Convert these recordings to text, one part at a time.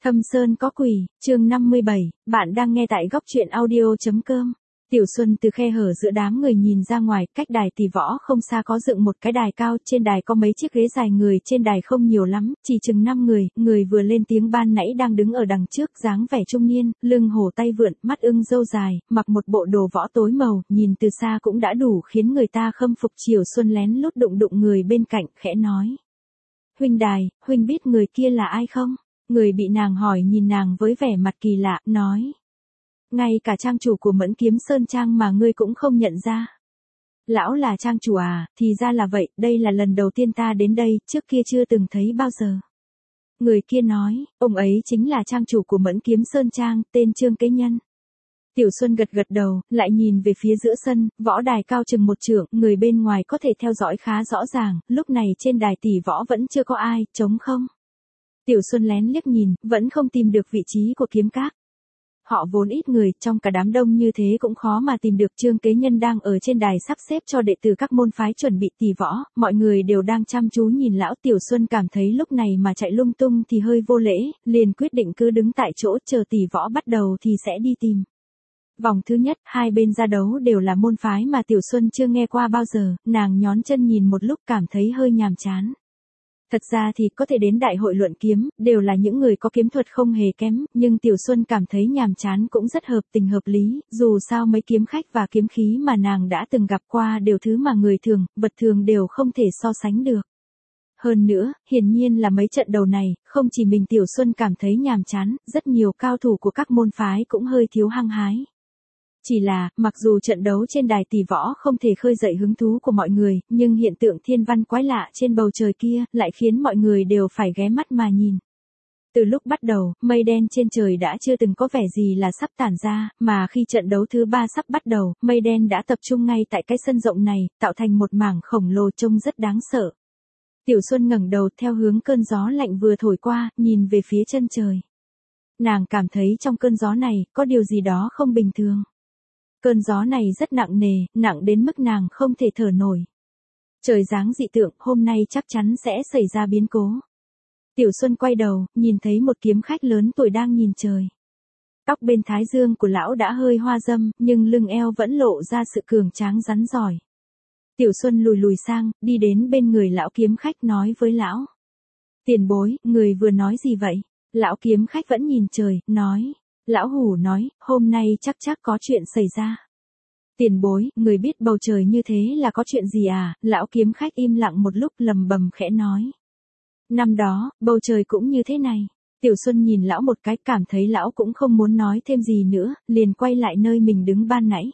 Thâm Sơn có quỷ, chương 57, bạn đang nghe tại góc truyện audio.com. Tiểu Xuân từ khe hở giữa đám người nhìn ra ngoài, cách đài tỷ võ không xa có dựng một cái đài cao, trên đài có mấy chiếc ghế dài, người trên đài không nhiều lắm, chỉ chừng 5 người vừa lên tiếng ban nãy đang đứng ở đằng trước, dáng vẻ trung niên, lưng hổ tay vượn, mắt ưng râu dài, mặc một bộ đồ võ tối màu, nhìn từ xa cũng đã đủ khiến người ta khâm phục. Tiểu Xuân lén lút đụng người bên cạnh, khẽ nói: "Huynh đài, huynh biết người kia là ai không?" Người bị nàng hỏi nhìn nàng với vẻ mặt kỳ lạ, nói: "Ngay cả trang chủ của Mẫn Kiếm Sơn Trang mà ngươi cũng không nhận ra." "Lão là trang chủ à, thì ra là vậy, đây là lần đầu tiên ta đến đây, trước kia chưa từng thấy bao giờ." Người kia nói: "Ông ấy chính là trang chủ của Mẫn Kiếm Sơn Trang, tên Trương Kế Nhân." Tiểu Xuân gật gật đầu, lại nhìn về phía giữa sân, võ đài cao chừng 1 trượng, người bên ngoài có thể theo dõi khá rõ ràng, lúc này trên đài tỷ võ vẫn chưa có ai, trống không. Tiểu Xuân lén liếc nhìn, vẫn không tìm được vị trí của kiếm các. Họ vốn ít người, trong cả đám đông như thế cũng khó mà tìm được. Trương Kế Nhân đang ở trên đài sắp xếp cho đệ tử các môn phái chuẩn bị tỷ võ, mọi người đều đang chăm chú nhìn lão. Tiểu Xuân cảm thấy lúc này mà chạy lung tung thì hơi vô lễ, liền quyết định cứ đứng tại chỗ chờ tỷ võ bắt đầu thì sẽ đi tìm. Vòng thứ nhất, hai bên ra đấu đều là môn phái mà Tiểu Xuân chưa nghe qua bao giờ, nàng nhón chân nhìn một lúc cảm thấy hơi nhàm chán. Thật ra thì có thể đến đại hội luận kiếm, đều là những người có kiếm thuật không hề kém, nhưng Tiểu Xuân cảm thấy nhàm chán cũng rất hợp tình hợp lý, dù sao mấy kiếm khách và kiếm khí mà nàng đã từng gặp qua đều thứ mà người thường, vật thường đều không thể so sánh được. Hơn nữa, hiển nhiên là mấy trận đầu này, không chỉ mình Tiểu Xuân cảm thấy nhàm chán, rất nhiều cao thủ của các môn phái cũng hơi thiếu hăng hái. Chỉ là, mặc dù trận đấu trên đài tỷ võ không thể khơi dậy hứng thú của mọi người, nhưng hiện tượng thiên văn quái lạ trên bầu trời kia, lại khiến mọi người đều phải ghé mắt mà nhìn. Từ lúc bắt đầu, mây đen trên trời đã chưa từng có vẻ gì là sắp tản ra, mà khi trận đấu thứ 3 sắp bắt đầu, mây đen đã tập trung ngay tại cái sân rộng này, tạo thành một mảng khổng lồ trông rất đáng sợ. Tiểu Xuân ngẩng đầu theo hướng cơn gió lạnh vừa thổi qua, nhìn về phía chân trời. Nàng cảm thấy trong cơn gió này, có điều gì đó không bình thường. Cơn gió này rất nặng nề, nặng đến mức nàng không thể thở nổi. Trời giáng dị tượng, hôm nay chắc chắn sẽ xảy ra biến cố. Tiểu Xuân quay đầu, nhìn thấy một kiếm khách lớn tuổi đang nhìn trời. Tóc bên thái dương của lão đã hơi hoa râm, nhưng lưng eo vẫn lộ ra sự cường tráng rắn giỏi. Tiểu Xuân lùi sang, đi đến bên người lão kiếm khách nói với lão: "Tiền bối, người vừa nói gì vậy?" Lão kiếm khách vẫn nhìn trời, nói: "Lão hủ nói, hôm nay chắc có chuyện xảy ra." "Tiền bối, người biết bầu trời như thế là có chuyện gì à?" Lão kiếm khách im lặng một lúc lầm bầm khẽ nói: "Năm đó, bầu trời cũng như thế này." Tiểu Xuân nhìn lão một cái, cảm thấy lão cũng không muốn nói thêm gì nữa, liền quay lại nơi mình đứng ban nãy.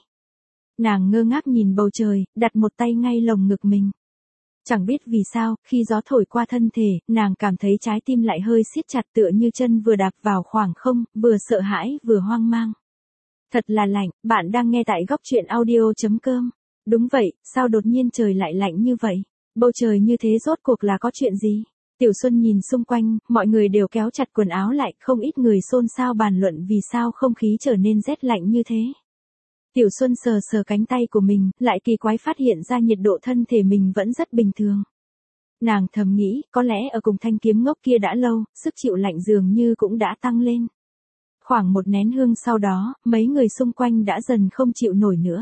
Nàng ngơ ngác nhìn bầu trời, đặt một tay ngay lồng ngực mình. Chẳng biết vì sao, khi gió thổi qua thân thể, nàng cảm thấy trái tim lại hơi siết chặt, tựa như chân vừa đạp vào khoảng không, vừa sợ hãi vừa hoang mang. Thật là lạnh, bạn đang nghe tại góc truyện audio.com. Đúng vậy, sao đột nhiên trời lại lạnh như vậy? Bầu trời như thế rốt cuộc là có chuyện gì? Tiểu Xuân nhìn xung quanh, mọi người đều kéo chặt quần áo lại, không ít người xôn xao bàn luận vì sao không khí trở nên rét lạnh như thế. Tiểu Xuân sờ sờ cánh tay của mình, lại kỳ quái phát hiện ra nhiệt độ thân thể mình vẫn rất bình thường. Nàng thầm nghĩ, có lẽ ở cùng thanh kiếm ngốc kia đã lâu, sức chịu lạnh dường như cũng đã tăng lên. Khoảng 1 nén hương sau đó, mấy người xung quanh đã dần không chịu nổi nữa.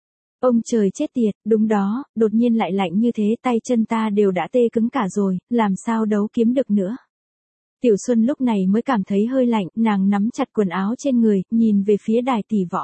Ông trời chết tiệt, đúng đó, đột nhiên lại lạnh như thế, tay chân ta đều đã tê cứng cả rồi, làm sao đấu kiếm được nữa. Tiểu Xuân lúc này mới cảm thấy hơi lạnh, nàng nắm chặt quần áo trên người, nhìn về phía đài tỷ võ.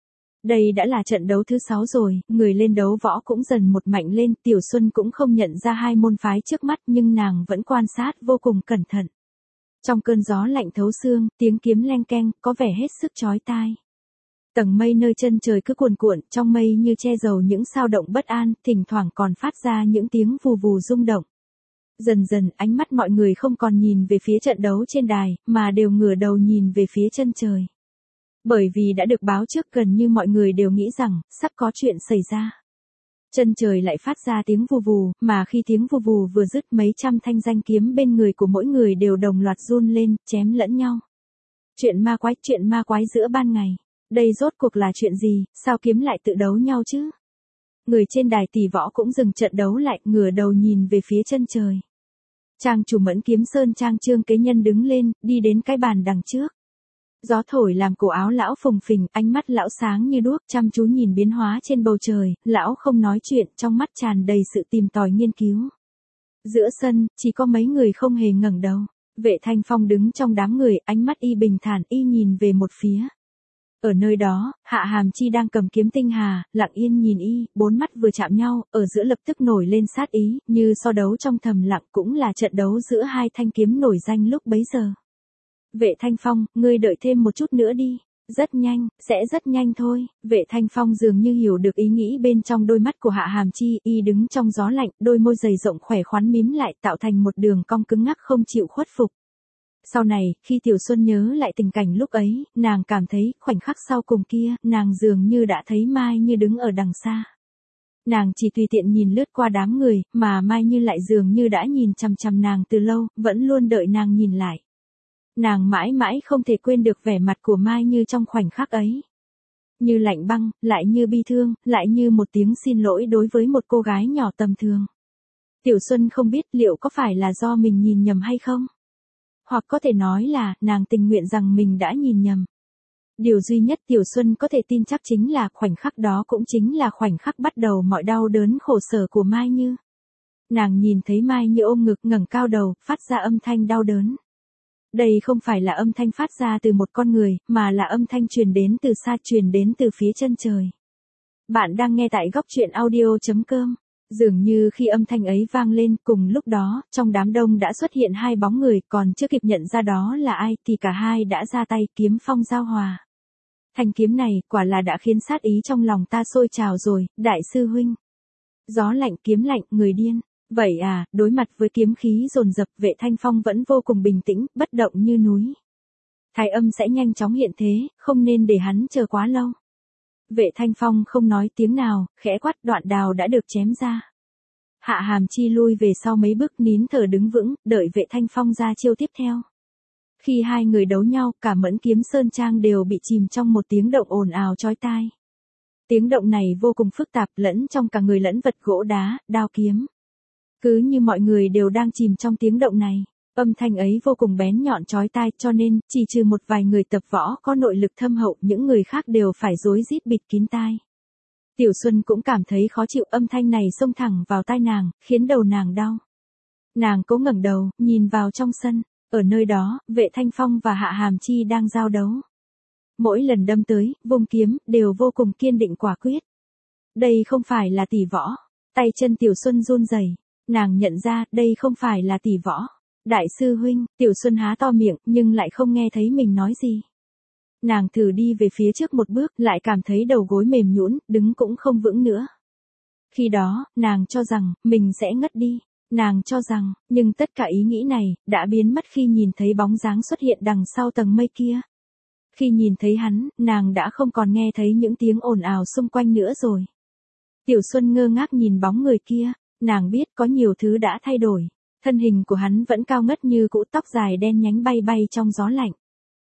Đây đã là trận đấu thứ 6 rồi, người lên đấu võ cũng dần một mạnh lên. Tiểu Xuân cũng không nhận ra hai môn phái trước mắt, nhưng nàng vẫn quan sát vô cùng cẩn thận. Trong cơn gió lạnh thấu xương, tiếng kiếm leng keng, có vẻ hết sức chói tai. Tầng mây nơi chân trời cứ cuồn cuộn, trong mây như che giấu những sao động bất an, thỉnh thoảng còn phát ra những tiếng vù vù rung động. Dần dần, ánh mắt mọi người không còn nhìn về phía trận đấu trên đài, mà đều ngửa đầu nhìn về phía chân trời. Bởi vì đã được báo trước, gần như mọi người đều nghĩ rằng, sắp có chuyện xảy ra. Chân trời lại phát ra tiếng vù vù, mà khi tiếng vù vù vừa dứt, mấy trăm thanh danh kiếm bên người của mỗi người đều đồng loạt run lên, chém lẫn nhau. Chuyện ma quái giữa ban ngày. Đây rốt cuộc là chuyện gì, sao kiếm lại tự đấu nhau chứ? Người trên đài tỷ võ cũng dừng trận đấu lại, ngửa đầu nhìn về phía chân trời. Trang chủ Mẫn Kiếm Sơn Trang Trương Kế Nhân đứng lên, đi đến cái bàn đằng trước. Gió thổi làm cổ áo lão phồng phình, ánh mắt lão sáng như đuốc, chăm chú nhìn biến hóa trên bầu trời, lão không nói chuyện, trong mắt tràn đầy sự tìm tòi nghiên cứu. Giữa sân, chỉ có mấy người không hề ngẩng đầu. Vệ Thanh Phong đứng trong đám người, ánh mắt y bình thản, y nhìn về một phía. Ở nơi đó, Hạ Hàm Chi đang cầm kiếm tinh hà, lặng yên nhìn y, bốn mắt vừa chạm nhau, ở giữa lập tức nổi lên sát ý, như so đấu trong thầm lặng, cũng là trận đấu giữa hai thanh kiếm nổi danh lúc bấy giờ. Vệ Thanh Phong, ngươi đợi thêm một chút nữa đi. Rất nhanh, sẽ rất nhanh thôi. Vệ Thanh Phong dường như hiểu được ý nghĩ bên trong đôi mắt của Hạ Hàm Chi, y đứng trong gió lạnh, đôi môi dày rộng khỏe khoắn mím lại, tạo thành một đường cong cứng ngắc không chịu khuất phục. Sau này, khi Tiểu Xuân nhớ lại tình cảnh lúc ấy, nàng cảm thấy, khoảnh khắc sau cùng kia, nàng dường như đã thấy Mai Như đứng ở đằng xa. Nàng chỉ tùy tiện nhìn lướt qua đám người, mà Mai Như lại dường như đã nhìn chằm chằm nàng từ lâu, vẫn luôn đợi nàng nhìn lại. Nàng mãi mãi không thể quên được vẻ mặt của Mai Như trong khoảnh khắc ấy. Như lạnh băng, lại như bi thương, lại như một tiếng xin lỗi đối với một cô gái nhỏ tầm thường. Tiểu Xuân không biết liệu có phải là do mình nhìn nhầm hay không? Hoặc có thể nói là, nàng tình nguyện rằng mình đã nhìn nhầm. Điều duy nhất Tiểu Xuân có thể tin chắc chính là khoảnh khắc đó cũng chính là khoảnh khắc bắt đầu mọi đau đớn khổ sở của Mai Như. Nàng nhìn thấy Mai Như ôm ngực ngẩng cao đầu, phát ra âm thanh đau đớn. Đây không phải là âm thanh phát ra từ một con người, mà là âm thanh truyền đến từ xa, truyền đến từ phía chân trời. Bạn đang nghe tại góc truyện audio.com. Dường như khi âm thanh ấy vang lên, cùng lúc đó, trong đám đông đã xuất hiện hai bóng người, còn chưa kịp nhận ra đó là ai, thì cả hai đã ra tay, kiếm phong giao hòa. Thanh kiếm này, quả là đã khiến sát ý trong lòng ta sôi trào rồi, đại sư huynh. Gió lạnh kiếm lạnh, người điên. Vậy à, đối mặt với kiếm khí dồn dập, Vệ Thanh Phong vẫn vô cùng bình tĩnh, bất động như núi. Thái Âm sẽ nhanh chóng hiện thế, không nên để hắn chờ quá lâu. Vệ Thanh Phong không nói tiếng nào, khẽ quát, đoạn đào đã được chém ra. Hạ Hàm Chi lui về sau mấy bước, nín thở đứng vững, đợi Vệ Thanh Phong ra chiêu tiếp theo. Khi hai người đấu nhau, cả Mẫn Kiếm Sơn Trang đều bị chìm trong một tiếng động ồn ào chói tai. Tiếng động này vô cùng phức tạp, lẫn trong cả người lẫn vật gỗ đá, đao kiếm. Cứ như mọi người đều đang chìm trong tiếng động này. Âm thanh ấy vô cùng bén nhọn chói tai, cho nên, chỉ trừ một vài người tập võ có nội lực thâm hậu, những người khác đều phải rối rít bịt kín tai. Tiểu Xuân cũng cảm thấy khó chịu, âm thanh này xông thẳng vào tai nàng, khiến đầu nàng đau. Nàng cố ngẩng đầu, nhìn vào trong sân. Ở nơi đó, Vệ Thanh Phong và Hạ Hàm Chi đang giao đấu. Mỗi lần đâm tới, vung kiếm, đều vô cùng kiên định quả quyết. Đây không phải là tỷ võ. Tay chân Tiểu Xuân run rẩy. Nàng nhận ra, đây không phải là tỷ võ. Đại sư huynh, Tiểu Xuân há to miệng, nhưng lại không nghe thấy mình nói gì. Nàng thử đi về phía trước một bước, lại cảm thấy đầu gối mềm nhũn, đứng cũng không vững nữa. Khi đó, nàng cho rằng, mình sẽ ngất đi. Nàng cho rằng, nhưng tất cả ý nghĩ này, đã biến mất khi nhìn thấy bóng dáng xuất hiện đằng sau tầng mây kia. Khi nhìn thấy hắn, nàng đã không còn nghe thấy những tiếng ồn ào xung quanh nữa rồi. Tiểu Xuân ngơ ngác nhìn bóng người kia, nàng biết có nhiều thứ đã thay đổi. Thân hình của hắn vẫn cao ngất như cũ, tóc dài đen nhánh bay bay trong gió lạnh.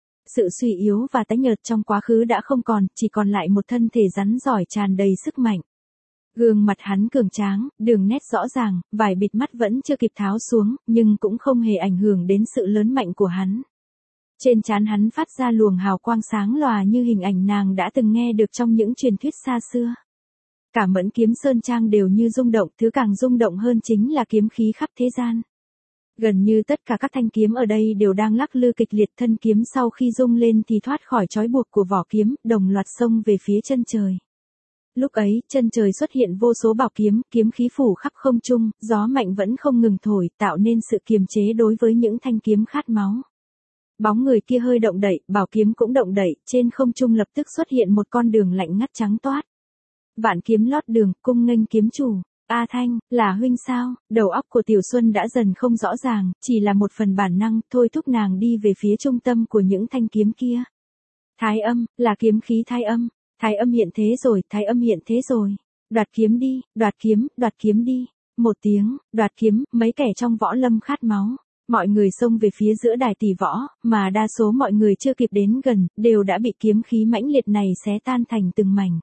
Sự suy yếu và tái nhợt trong quá khứ đã không còn, chỉ còn lại một thân thể rắn giỏi tràn đầy sức mạnh. Gương mặt hắn cường tráng, đường nét rõ ràng, vài bịt mắt vẫn chưa kịp tháo xuống, nhưng cũng không hề ảnh hưởng đến sự lớn mạnh của hắn. Trên trán hắn phát ra luồng hào quang sáng lòa như hình ảnh nàng đã từng nghe được trong những truyền thuyết xa xưa. Cả Mẫn Kiếm Sơn Trang đều như rung động, thứ càng rung động hơn chính là kiếm khí khắp thế gian. Gần như tất cả các thanh kiếm ở đây đều đang lắc lư kịch liệt, thân kiếm sau khi rung lên thì thoát khỏi trói buộc của vỏ kiếm, đồng loạt xông về phía chân trời. Lúc ấy, chân trời xuất hiện vô số bảo kiếm, kiếm khí phủ khắp không trung, gió mạnh vẫn không ngừng thổi, tạo nên sự kiềm chế đối với những thanh kiếm khát máu. Bóng người kia hơi động đậy, bảo kiếm cũng động đậy, trên không trung lập tức xuất hiện một con đường lạnh ngắt trắng toát. Vạn kiếm lót đường, cung nghênh kiếm chủ. A Thanh, là huynh sao? Đầu óc của Tiểu Xuân đã dần không rõ ràng, chỉ là một phần bản năng, thôi thúc nàng đi về phía trung tâm của những thanh kiếm kia. Thái âm, là kiếm khí thái âm. Thái âm hiện thế rồi, thái âm hiện thế rồi. Đoạt kiếm đi, đoạt kiếm đi. Một tiếng, đoạt kiếm, mấy kẻ trong võ lâm khát máu. Mọi người xông về phía giữa đài tỷ võ, mà đa số mọi người chưa kịp đến gần, đều đã bị kiếm khí mãnh liệt này xé tan thành từng mảnh.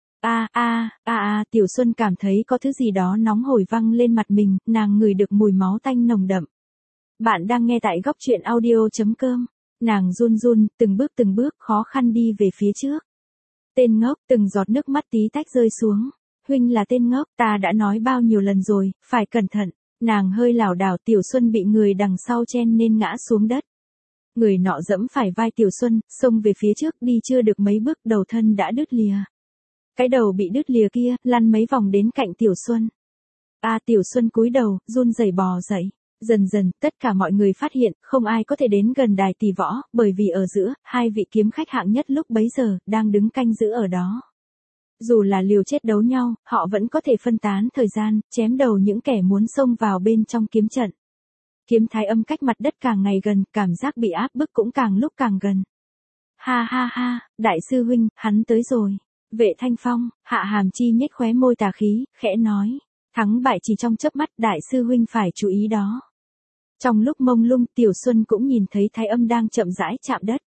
Tiểu Xuân cảm thấy có thứ gì đó nóng hổi văng lên mặt mình, nàng ngửi được mùi máu tanh nồng đậm. Bạn đang nghe tại góc truyện audio.com. Nàng run run, từng bước khó khăn đi về phía trước. Tên ngốc, từng giọt nước mắt tí tách rơi xuống. Huynh là tên ngốc, ta đã nói bao nhiêu lần rồi, phải cẩn thận. Nàng hơi lảo đảo, Tiểu Xuân bị người đằng sau chen nên ngã xuống đất. Người nọ giẫm phải vai Tiểu Xuân, xông về phía trước, đi chưa được mấy bước đầu thân đã đứt lìa. Cái đầu bị đứt lìa kia, lăn mấy vòng đến cạnh Tiểu Xuân. Tiểu Xuân cúi đầu, run rẩy bò dậy. Dần dần, tất cả mọi người phát hiện, không ai có thể đến gần đài tỷ võ, bởi vì ở giữa, hai vị kiếm khách hạng nhất lúc bấy giờ, đang đứng canh giữ ở đó. Dù là liều chết đấu nhau, họ vẫn có thể phân tán thời gian, chém đầu những kẻ muốn xông vào bên trong kiếm trận. Kiếm Thái Âm cách mặt đất càng ngày gần, cảm giác bị áp bức cũng càng lúc càng gần. Ha ha ha, đại sư huynh, hắn tới rồi. Vệ Thanh Phong, Hạ Hàm Chi nhếch khóe môi tà khí, khẽ nói. Thắng bại chỉ trong chớp mắt, đại sư huynh phải chú ý đó. Trong lúc mông lung, Tiểu Xuân cũng nhìn thấy Thái Âm đang chậm rãi chạm đất.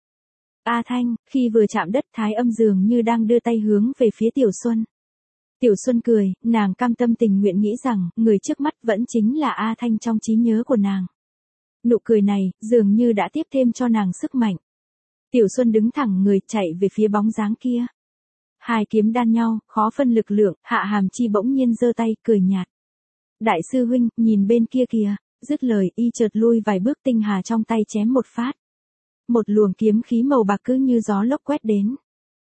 A Thanh, khi vừa chạm đất, Thái Âm dường như đang đưa tay hướng về phía Tiểu Xuân. Tiểu Xuân cười, nàng cam tâm tình nguyện nghĩ rằng, người trước mắt vẫn chính là A Thanh trong trí nhớ của nàng. Nụ cười này, dường như đã tiếp thêm cho nàng sức mạnh. Tiểu Xuân đứng thẳng người, chạy về phía bóng dáng kia. Hai kiếm đan nhau, khó phân lực lượng, Hạ Hàm Chi bỗng nhiên giơ tay, cười nhạt. Đại sư huynh, nhìn bên kia kìa. Dứt lời, y chợt lui vài bước, tinh hà trong tay chém một phát. Một luồng kiếm khí màu bạc cứ như gió lốc quét đến.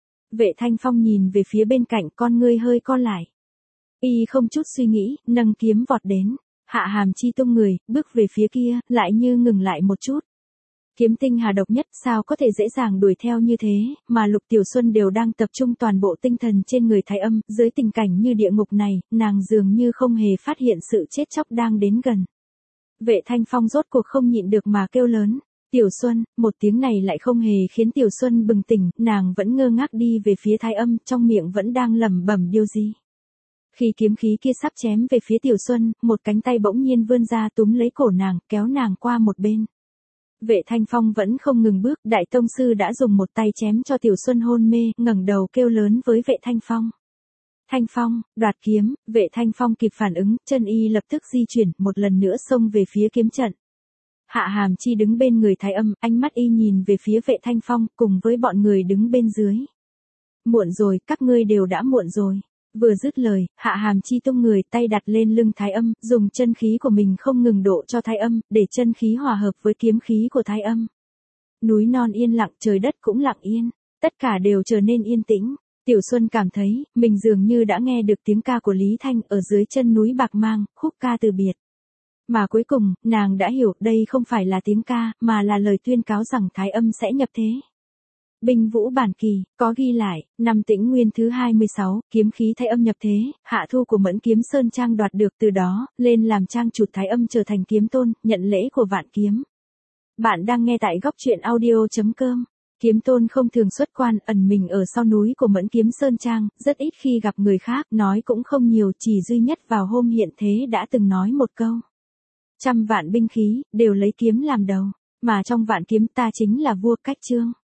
Vệ Thanh Phong nhìn về phía bên cạnh, con ngươi hơi co lại. Y không chút suy nghĩ, nâng kiếm vọt đến. Hạ Hàm Chi tung người, bước về phía kia, lại như ngừng lại một chút. Kiếm tinh hà độc nhất, sao có thể dễ dàng đuổi theo như thế, mà Lục Tiểu Xuân đều đang tập trung toàn bộ tinh thần trên người Thái Âm. Dưới tình cảnh như địa ngục này, nàng dường như không hề phát hiện sự chết chóc đang đến gần. Vệ Thanh Phong rốt cuộc không nhịn được mà kêu lớn. Tiểu Xuân, một tiếng này lại không hề khiến Tiểu Xuân bừng tỉnh, nàng vẫn ngơ ngác đi về phía Thái Âm, trong miệng vẫn đang lẩm bẩm điều gì. Khi kiếm khí kia sắp chém về phía Tiểu Xuân, một cánh tay bỗng nhiên vươn ra túm lấy cổ nàng, kéo nàng qua một bên. Vệ Thanh Phong vẫn không ngừng bước, Đại Tông Sư đã dùng một tay chém cho Tiểu Xuân hôn mê, ngẩng đầu kêu lớn với Vệ Thanh Phong. Thanh Phong, đoạt kiếm, Vệ Thanh Phong kịp phản ứng, chân y lập tức di chuyển, một lần nữa xông về phía kiếm trận. Hạ Hàm Chi đứng bên người Thái Âm, ánh mắt y nhìn về phía Vệ Thanh Phong, cùng với bọn người đứng bên dưới. Muộn rồi, các ngươi đều đã muộn rồi. Vừa dứt lời, Hạ Hàm Chi tung người, tay đặt lên lưng Thái Âm, dùng chân khí của mình không ngừng độ cho Thái Âm, để chân khí hòa hợp với kiếm khí của Thái Âm. Núi non yên lặng, trời đất cũng lặng yên, tất cả đều trở nên yên tĩnh. Tiểu Xuân cảm thấy, mình dường như đã nghe được tiếng ca của Lý Thanh ở dưới chân núi Bạc Mang, khúc ca từ biệt. Mà cuối cùng, nàng đã hiểu đây không phải là tiếng ca, mà là lời tuyên cáo rằng Thái Âm sẽ nhập thế. Binh Vũ Bản Kỳ, có ghi lại, năm Tĩnh Nguyên thứ 26, kiếm khí Thái Âm nhập thế, Hạ Thu của Mẫn Kiếm Sơn Trang đoạt được, từ đó, lên làm trang chủ, Thái Âm trở thành kiếm tôn, nhận lễ của vạn kiếm. Bạn đang nghe tại góc truyện audio.com. Kiếm tôn không thường xuất quan, ẩn mình ở sau núi của Mẫn Kiếm Sơn Trang, rất ít khi gặp người khác, nói cũng không nhiều, chỉ duy nhất vào hôm hiện thế đã từng nói một câu. Trăm vạn binh khí, đều lấy kiếm làm đầu, mà trong vạn kiếm ta chính là vua, cách chương.